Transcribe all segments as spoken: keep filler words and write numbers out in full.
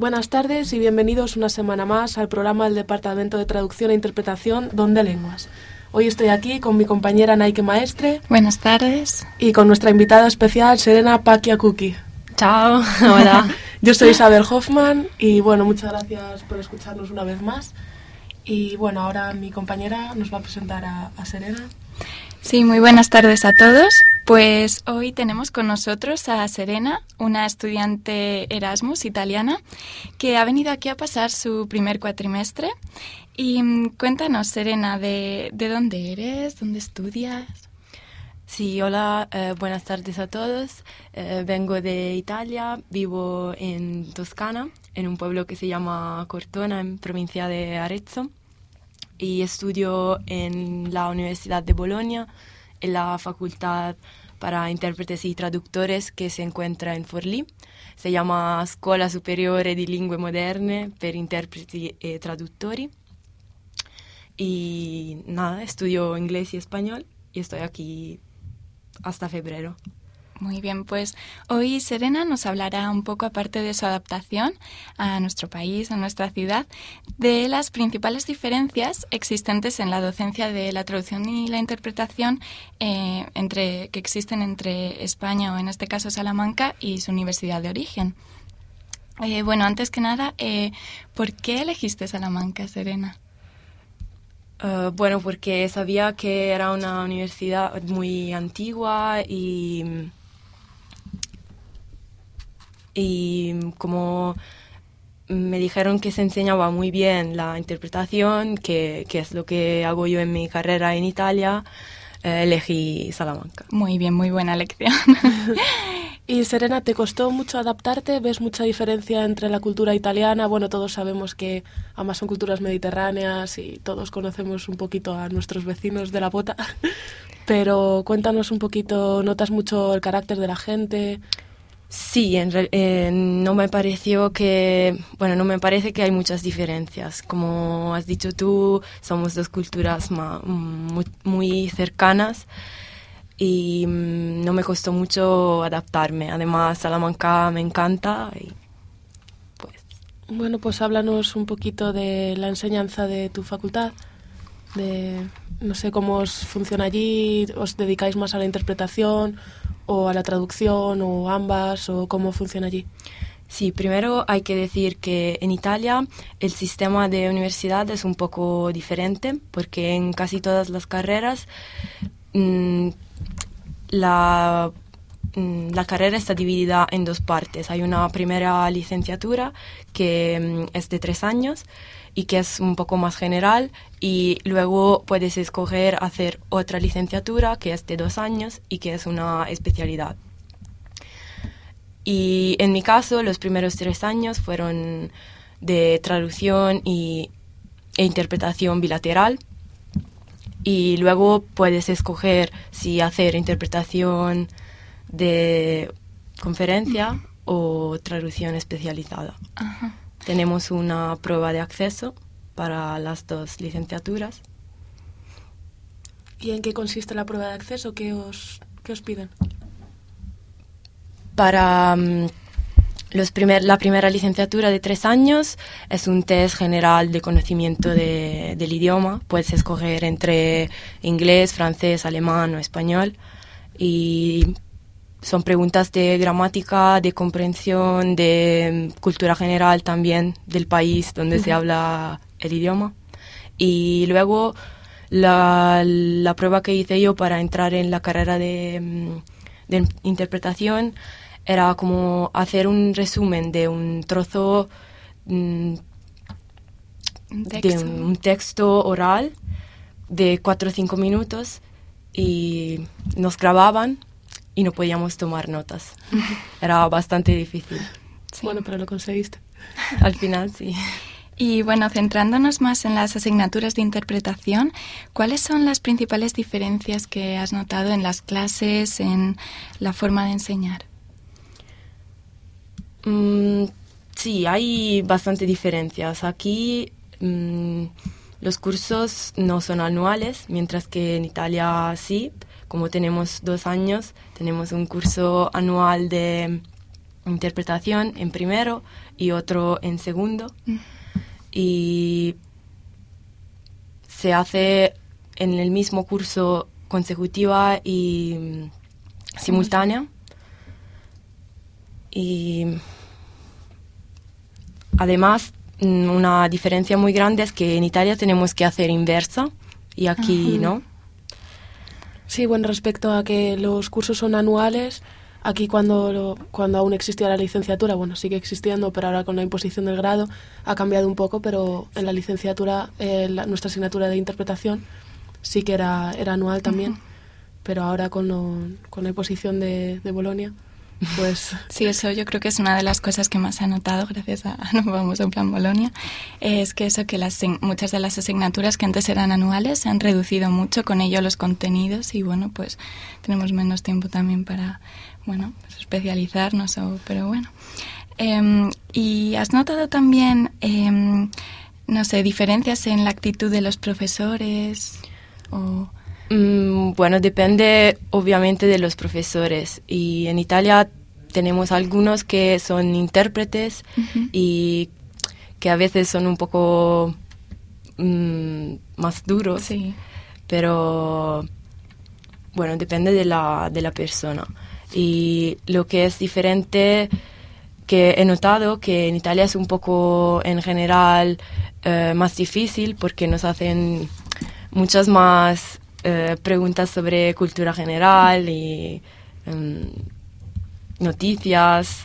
buenas tardes y bienvenidos una semana más al programa del Departamento de Traducción e Interpretación Donde Lenguas. Hoy estoy aquí con mi compañera Naike Maestre. Buenas tardes. Y con nuestra invitada especial Serena Pakiakuki. Chao, hola. Yo soy Isabel Hoffman y bueno, muchas gracias por escucharnos una vez más. Y bueno, ahora mi compañera nos va a presentar a, a Serena. Sí, muy buenas tardes a todos. Pues hoy tenemos con nosotros a Serena, una estudiante Erasmus italiana que ha venido aquí a pasar su primer cuatrimestre. Y cuéntanos, Serena, de, de dónde eres, dónde estudias. Sí, hola, eh, buenas tardes a todos. Eh, vengo de Italia, vivo en Toscana, en un pueblo que se llama Cortona, en provincia de Arezzo, y estudio en la Universidad de Bolonia, en la Facultad para Intérpretes y Traductores que se encuentra en Forlì. Se llama Scuola Superiore di Lingue Moderne per Interpreti e Traduttori. Y nada, estudio inglés y español y estoy aquí hasta febrero. Muy bien, pues hoy Serena nos hablará un poco, aparte de su adaptación a nuestro país, a nuestra ciudad, de las principales diferencias existentes en la docencia de la traducción y la interpretación eh, entre, que existen entre España, o en este caso Salamanca, y su universidad de origen. Eh, bueno, antes que nada, eh, ¿por qué elegiste Salamanca, Serena? Uh, bueno, porque sabía que era una universidad muy antigua y... y como me dijeron que se enseñaba muy bien la interpretación, que, que es lo que hago yo en mi carrera en Italia, eh, elegí Salamanca. Muy bien, muy buena elección. Y Serena, ¿te costó mucho adaptarte? ¿Ves mucha diferencia entre la cultura italiana? Bueno, todos sabemos que ambas son culturas mediterráneas y todos conocemos un poquito a nuestros vecinos de la bota, pero cuéntanos un poquito, ¿notas mucho el carácter de la gente? Sí, en re- eh, no me pareció que, bueno, no me parece que hay muchas diferencias. Como has dicho tú, somos dos culturas ma- muy, muy cercanas y mm, no me costó mucho adaptarme. Además, Salamanca me encanta y pues... Bueno, pues háblanos un poquito de la enseñanza de tu facultad, de, no sé, cómo os funciona allí, ¿os dedicáis más a la interpretación o a la traducción, o ambas, o cómo funciona allí? Sí, primero hay que decir que en Italia el sistema de universidad es un poco diferente, porque en casi todas las carreras mmm, la, mmm, la carrera está dividida en dos partes. Hay una primera licenciatura que mmm, es de tres años y que es un poco más general, y luego puedes escoger hacer otra licenciatura que es de dos años y que es una especialidad. Y en mi caso, los primeros tres años fueron de traducción y, e interpretación bilateral, y luego puedes escoger si hacer interpretación de conferencia o traducción especializada. Ajá. Tenemos una prueba de acceso para las dos licenciaturas. ¿Y en qué consiste la prueba de acceso? ¿Qué os, qué os piden? Para um, los primer, la primera licenciatura de tres años es un test general de conocimiento de, del idioma. Puedes escoger entre inglés, francés, alemán o español. Y son preguntas de gramática, de comprensión, de cultura general también del país donde uh-huh. se habla el idioma. Y luego la, la prueba que hice yo para entrar en la carrera de, de interpretación era como hacer un resumen de un trozo mm, ¿Un texto? de un, un texto oral de cuatro o cinco minutos, y nos grababan y no podíamos tomar notas. Era bastante difícil. Sí. Bueno, pero lo conseguiste. Al final, sí. Y bueno, centrándonos más en las asignaturas de interpretación, ¿cuáles son las principales diferencias que has notado en las clases, en la forma de enseñar? Mm, sí, hay bastante diferencias. Aquí mm, los cursos no son anuales, mientras que en Italia sí. Como tenemos dos años, tenemos un curso anual de interpretación en primero y otro en segundo. Mm. Y se hace en el mismo curso consecutiva y mm, simultánea. Y además, una diferencia muy grande es que en Italia tenemos que hacer inversa y aquí uh-huh. no. Sí, bueno, respecto a que los cursos son anuales, aquí cuando, lo, cuando aún existía la licenciatura, bueno, sigue existiendo, pero ahora con la imposición del grado ha cambiado un poco, pero en la licenciatura, eh, la, nuestra asignatura de interpretación sí que era, era anual también, uh-huh. pero ahora con, lo, con la imposición de, de Bolonia, pues... Sí, eso yo creo que es una de las cosas que más he notado gracias a Nos Vamos en Plan Bolonia, es que eso, que las, muchas de las asignaturas que antes eran anuales se han reducido mucho, con ello los contenidos, y bueno, pues tenemos menos tiempo también para, bueno, pues especializarnos, o, pero bueno. Eh, ¿Y has notado también, eh, no sé, diferencias en la actitud de los profesores o...? Mm, bueno, depende obviamente de los profesores, y en Italia tenemos algunos que son intérpretes uh-huh. y que a veces son un poco mm, más duros, sí. pero bueno, depende de la, de la persona. Y lo que es diferente, que he notado que en Italia es un poco en general eh, más difícil, porque nos hacen muchas más Eh, preguntas sobre cultura general y um, noticias,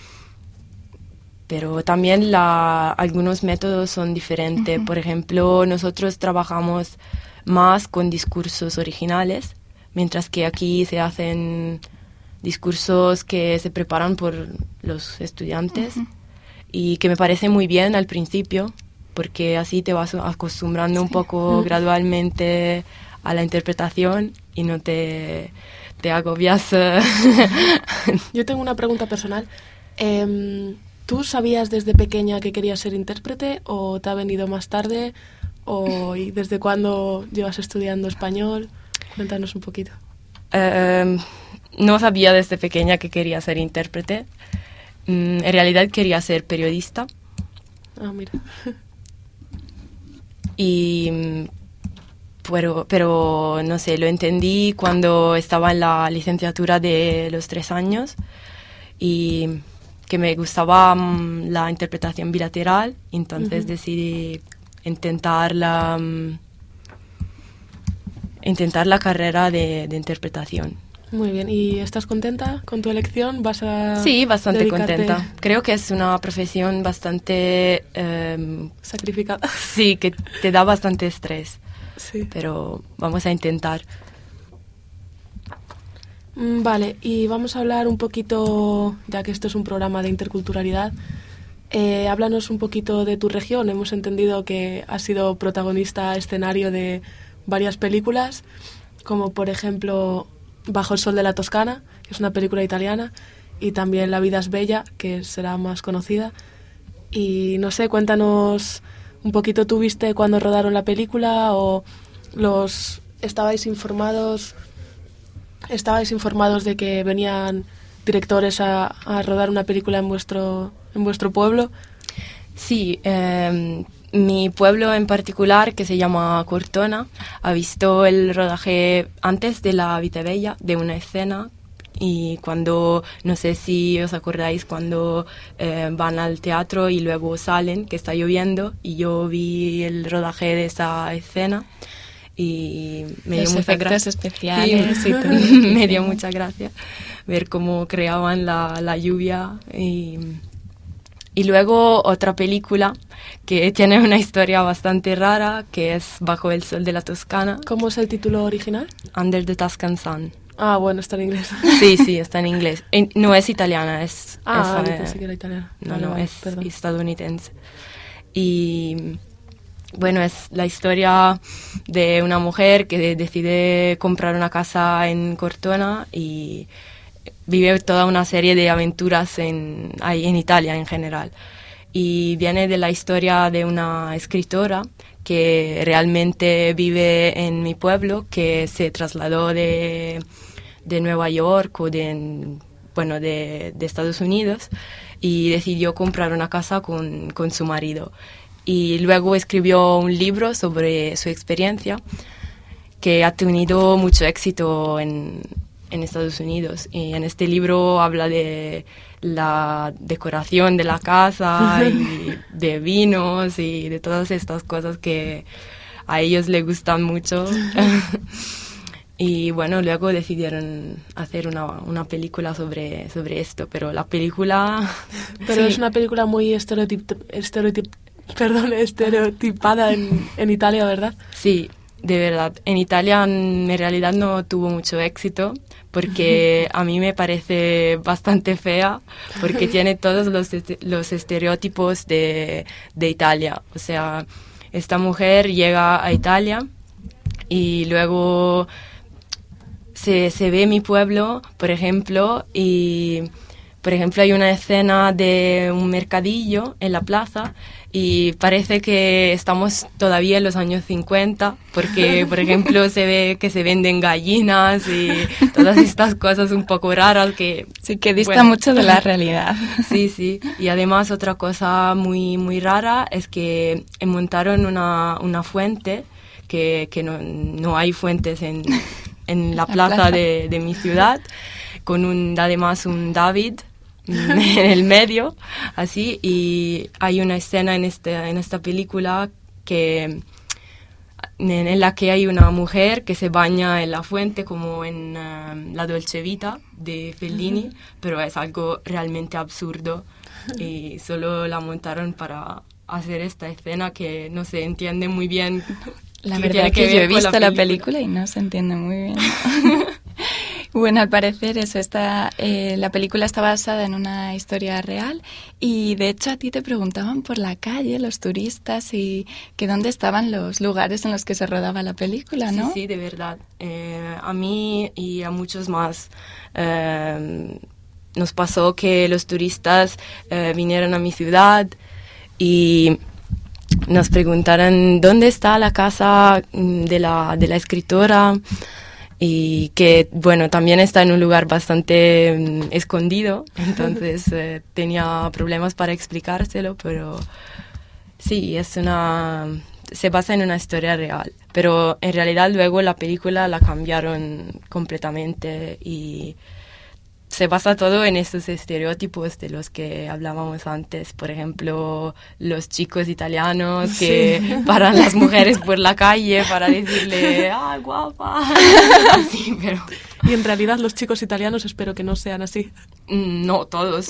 pero también la, algunos métodos son diferentes. Uh-huh. Por ejemplo, nosotros trabajamos más con discursos originales, mientras que aquí se hacen discursos que se preparan por los estudiantes uh-huh. y que me parece muy bien al principio, porque así te vas acostumbrando sí. un poco uh-huh. gradualmente a la interpretación y no te, te agobias. Yo tengo una pregunta personal. Eh, ¿Tú sabías desde pequeña que querías ser intérprete o te ha venido más tarde? ¿O y desde cuándo llevas estudiando español? Cuéntanos un poquito. Eh, no sabía desde pequeña que quería ser intérprete. Mm, en realidad quería ser periodista. Ah, mira. Y... Pero, pero, no sé, lo entendí cuando estaba en la licenciatura de los tres años y que me gustaba um, la interpretación bilateral, entonces uh-huh. decidí intentar la, um, intentar la carrera de, de interpretación. Muy bien, ¿y estás contenta con tu elección? ¿Vas a Sí, bastante dedicarte... contenta. Creo que es una profesión bastante... Um, sacrificada. Sí, que te da bastante estrés. Sí. Pero vamos a intentar. Vale, y vamos a hablar un poquito, ya que esto es un programa de interculturalidad, eh, háblanos un poquito de tu región. Hemos entendido que has sido protagonista escenario de varias películas, como por ejemplo Bajo el sol de la Toscana, que es una película italiana, y también La vida es bella, que será más conocida. Y no sé, cuéntanos... Un poquito, ¿tú viste cuando rodaron la película o los estabais informados estabais informados de que venían directores a, a rodar una película en vuestro en vuestro pueblo? Sí, eh, mi pueblo en particular, que se llama Cortona, ha visto el rodaje antes de La vida bella, de una escena. Y cuando, no sé si os acordáis, cuando eh, van al teatro y luego salen, que está lloviendo, y yo vi el rodaje de esa escena y me Los dio mucha efectos especiales sí, y todo. Me dio mucha gracia ver cómo creaban la, la lluvia. Y, y luego otra película que tiene una historia bastante rara, que es Bajo el sol de la Toscana. ¿Cómo es el título original? Under the Tuscan Sun. Ah, bueno, está en inglés. Sí, sí, está en inglés. En, no es italiana, es... Ah, es, vale, eh, pensé que era italiana. No, vale, no, vale, es perdón. estadounidense. Y bueno, es la historia de una mujer que decide comprar una casa en Cortona y vive toda una serie de aventuras en, ahí en Italia en general. Y viene de la historia de una escritora que realmente vive en mi pueblo, que se trasladó de, de Nueva York o de bueno, de, de Estados Unidos, y decidió comprar una casa con, con su marido. Y luego escribió un libro sobre su experiencia, que ha tenido mucho éxito en, en Estados Unidos. Y en este libro habla de la decoración de la casa y de vinos y de todas estas cosas que a ellos les gustan mucho. Y bueno, luego decidieron hacer una, una película sobre, sobre esto, pero la película... Pero sí. es una película muy estereotip, estereotip, perdón, estereotipada en, en Italia, ¿verdad? Sí, de verdad. En Italia en realidad no tuvo mucho éxito porque a mí me parece bastante fea porque tiene todos los, est- los estereotipos de, de Italia. O sea, esta mujer llega a Italia y luego se, se ve mi pueblo, por ejemplo, y por ejemplo hay una escena de un mercadillo en la plaza y parece que estamos todavía en los años cincuenta porque, por ejemplo, se ve que se venden gallinas y todas estas cosas un poco raras que... Sí, que dista bueno, mucho de la realidad. Sí, sí. Y además otra cosa muy, muy rara es que montaron una, una fuente, que, que no, no hay fuentes en, en la, la plaza, plaza. De, de mi ciudad, con un, además un David en el medio, así, y hay una escena en, este, en esta película que, en la que hay una mujer que se baña en la fuente como en uh, La Dolce Vita de Fellini, uh-huh. pero es algo realmente absurdo y solo la montaron para hacer esta escena que no se entiende muy bien. La verdad que, que yo he visto la película. la película y no se entiende muy bien. Bueno, al parecer eso está, eh, la película está basada en una historia real y de hecho a ti te preguntaban por la calle los turistas y que dónde estaban los lugares en los que se rodaba la película, ¿no? Sí, sí, de verdad. Eh, a mí y a muchos más eh, nos pasó que los turistas eh, vinieron a mi ciudad y nos preguntaron dónde está la casa de la, de la escritora. Y que, bueno, también está en un lugar bastante um, escondido, entonces eh, tenía problemas para explicárselo, pero sí, es una, se basa en una historia real. Pero en realidad luego la película la cambiaron completamente y se basa todo en esos estereotipos de los que hablábamos antes. Por ejemplo, los chicos italianos que sí. paran las mujeres por la calle para decirle ¡ay, guapa! Así, pero... Y en realidad los chicos italianos espero que no sean así. No, todos.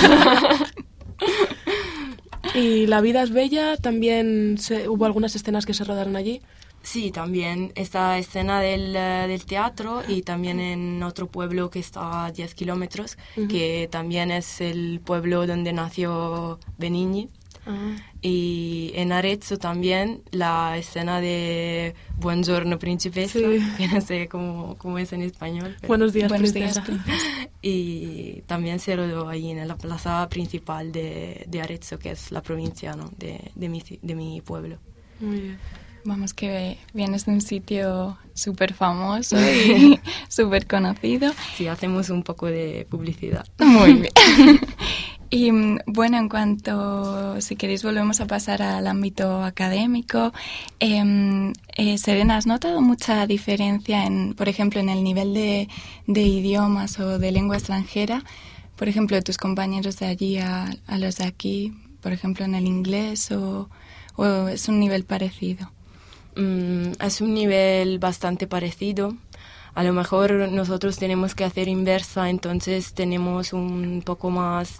Y La vida es bella, también se, hubo algunas escenas que se rodaron allí. Sí, también esta escena del, del teatro y también en otro pueblo que está a diez kilómetros, uh-huh. que también es el pueblo donde nació Benigni. Uh-huh. Y en Arezzo también la escena de Buongiorno Principessa, sí. que no sé cómo, cómo es en español. Pero Buenos días, Buenos princesa. días, princesa. Y también se rodó ahí en la plaza principal de, de Arezzo, que es la provincia, ¿no? de, de, mi, de mi pueblo. Muy bien. Vamos, que vienes de un sitio súper famoso y súper conocido. Sí, hacemos un poco de publicidad. Muy bien. Y bueno, en cuanto, si queréis, volvemos a pasar al ámbito académico. Eh, eh, Serena, ¿has notado mucha diferencia, en, por ejemplo, en el nivel de, de idiomas o de lengua extranjera? Por ejemplo, de tus compañeros de allí a, a los de aquí, por ejemplo, en el inglés, o, o es un nivel parecido? Mm, es un nivel bastante parecido. A lo mejor nosotros tenemos que hacer inversa, entonces tenemos un poco más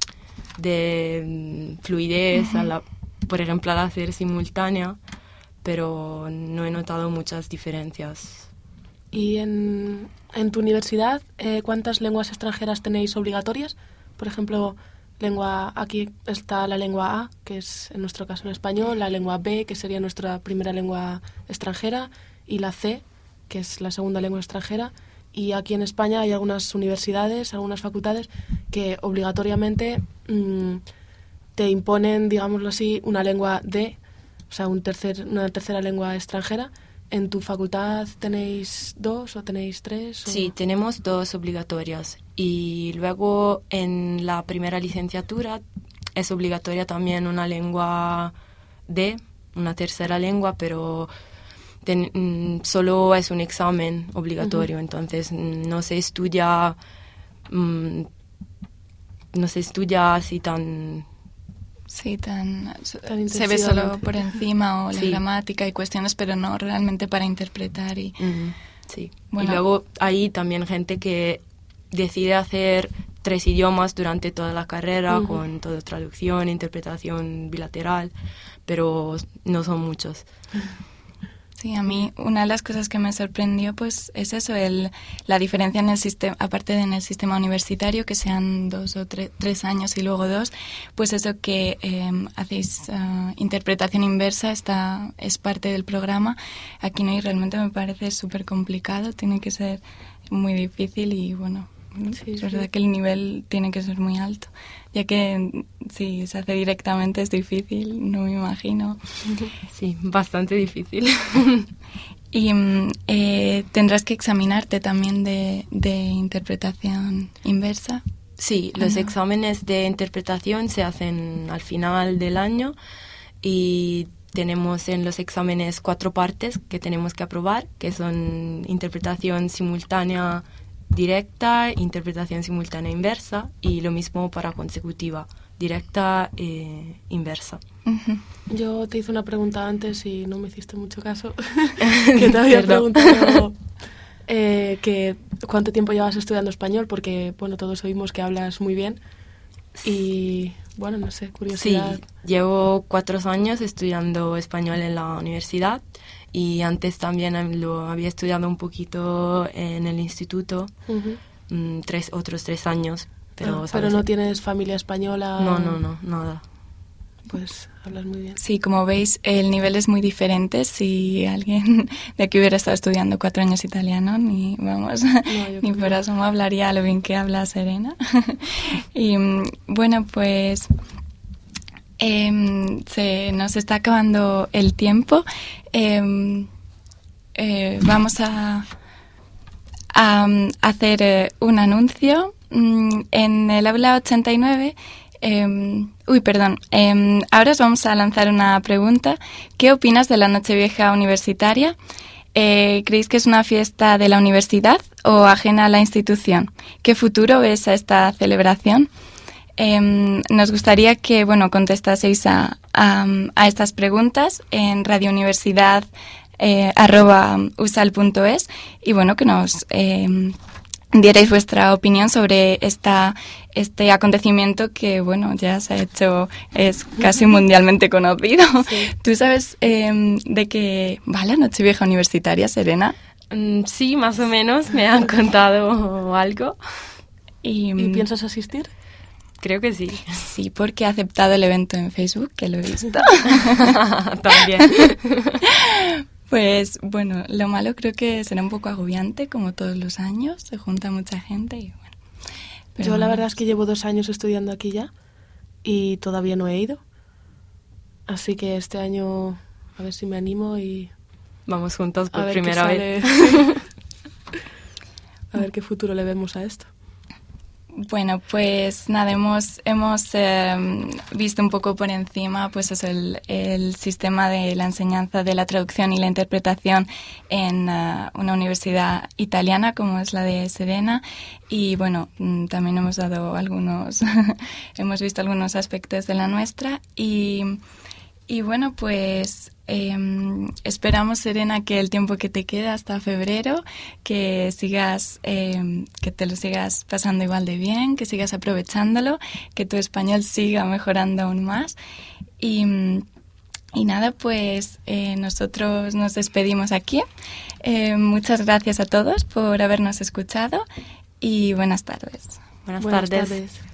de fluidez, uh-huh. a la, por ejemplo, al hacer simultánea, pero no he notado muchas diferencias. ¿Y en, en tu universidad eh, cuántas lenguas extranjeras tenéis obligatorias? Por ejemplo, lengua, aquí está la lengua A, que es en nuestro caso el español, la lengua B, que sería nuestra primera lengua extranjera, y la C, que es la segunda lengua extranjera. Y aquí en España hay algunas universidades, algunas facultades que obligatoriamente mmm, te imponen, digámoslo así, una lengua D, o sea, un tercer, una tercera lengua extranjera, ¿En tu facultad tenéis dos o tenéis tres? O... Sí, tenemos dos obligatorias. Y luego en la primera licenciatura es obligatoria también una lengua D, una tercera lengua, pero ten, solo es un examen obligatorio. Uh-huh. Entonces no se estudia, um, no se estudia así tan... Sí, tan, tan se ve solo por encima o la sí. gramática y cuestiones, pero no realmente para interpretar. Y, uh-huh. sí. Bueno. Y luego hay también gente que decide hacer tres idiomas durante toda la carrera, uh-huh. con toda traducción, interpretación bilateral, pero no son muchos. Sí, a mí una de las cosas que me sorprendió pues es eso, el, la diferencia en el sistema, aparte de en el sistema universitario, que sean dos o tre, tres años y luego dos, pues eso que eh, hacéis uh, interpretación inversa, está, es parte del programa. Aquí no, y realmente me parece súper complicado, tiene que ser muy difícil y bueno, sí, es verdad sí. que el nivel tiene que ser muy alto, ya que si se hace directamente es difícil, no me imagino. Sí, bastante difícil. Y eh, tendrás que examinarte también de, de interpretación inversa. Sí, los no? exámenes de interpretación se hacen al final del año y tenemos en los exámenes cuatro partes que tenemos que aprobar, que son interpretación simultánea directa, interpretación simultánea inversa y lo mismo para consecutiva, directa e inversa. Uh-huh. Yo te hice una pregunta antes y no me hiciste mucho caso, que te había preguntado eh, que cuánto tiempo llevas estudiando español, porque bueno, todos oímos que hablas muy bien y bueno, no sé, curiosidad. Sí, llevo cuatro años estudiando español en la universidad. Y antes también lo había estudiado un poquito en el instituto, uh-huh. mm, tres, otros tres años. Pero, ah, pero no tienes familia española. No, no, no, nada. Pues hablas muy bien. Sí, como veis, el nivel es muy diferente. Si alguien de aquí hubiera estado estudiando cuatro años italiano, ni vamos, no, ni por asomo hablaría lo bien que habla Serena. Y bueno, pues... Eh, se nos está acabando el tiempo. Eh, eh, vamos a, a hacer eh, un anuncio. Mm, en el aula ochenta y nueve, eh, uy, perdón, eh, ahora os vamos a lanzar una pregunta. ¿Qué opinas de la Nochevieja universitaria? Eh, ¿Creéis que es una fiesta de la universidad o ajena a la institución? ¿Qué futuro ves a esta celebración? Eh, nos gustaría que, bueno, contestaseis a, a, a estas preguntas en radiouniversidad eh, arroba usal punto es y, bueno, que nos eh, dierais vuestra opinión sobre esta este acontecimiento que, bueno, ya se ha hecho, es casi mundialmente conocido. Sí. ¿Tú sabes eh, de qué va la Nochevieja universitaria, Serena? Mm, sí, más o menos, me han contado algo. ¿Y, ¿Y piensas asistir? Creo que sí. Sí, porque he aceptado el evento en Facebook, que lo he visto. También. Pues, bueno, lo malo creo que será un poco agobiante, como todos los años. Se junta mucha gente y bueno. Pero yo la verdad es que llevo dos años estudiando aquí ya y todavía no he ido. Así que este año a ver si me animo y... Vamos juntos por primera vez. A ver qué futuro le vemos a esto. Bueno, pues nada, hemos hemos eh, visto un poco por encima pues eso, el, el sistema de la enseñanza de la traducción y la interpretación en uh, una universidad italiana como es la de Serena y bueno, también hemos dado algunos, hemos visto algunos aspectos de la nuestra y, y bueno, pues... Eh, esperamos, Serena, que el tiempo que te queda hasta febrero, que sigas, eh, que te lo sigas pasando igual de bien, que sigas aprovechándolo, que tu español siga mejorando aún más. Y, y nada, pues eh, nosotros nos despedimos aquí. Eh, muchas gracias a todos por habernos escuchado y buenas tardes. Buenas, buenas tardes. tardes.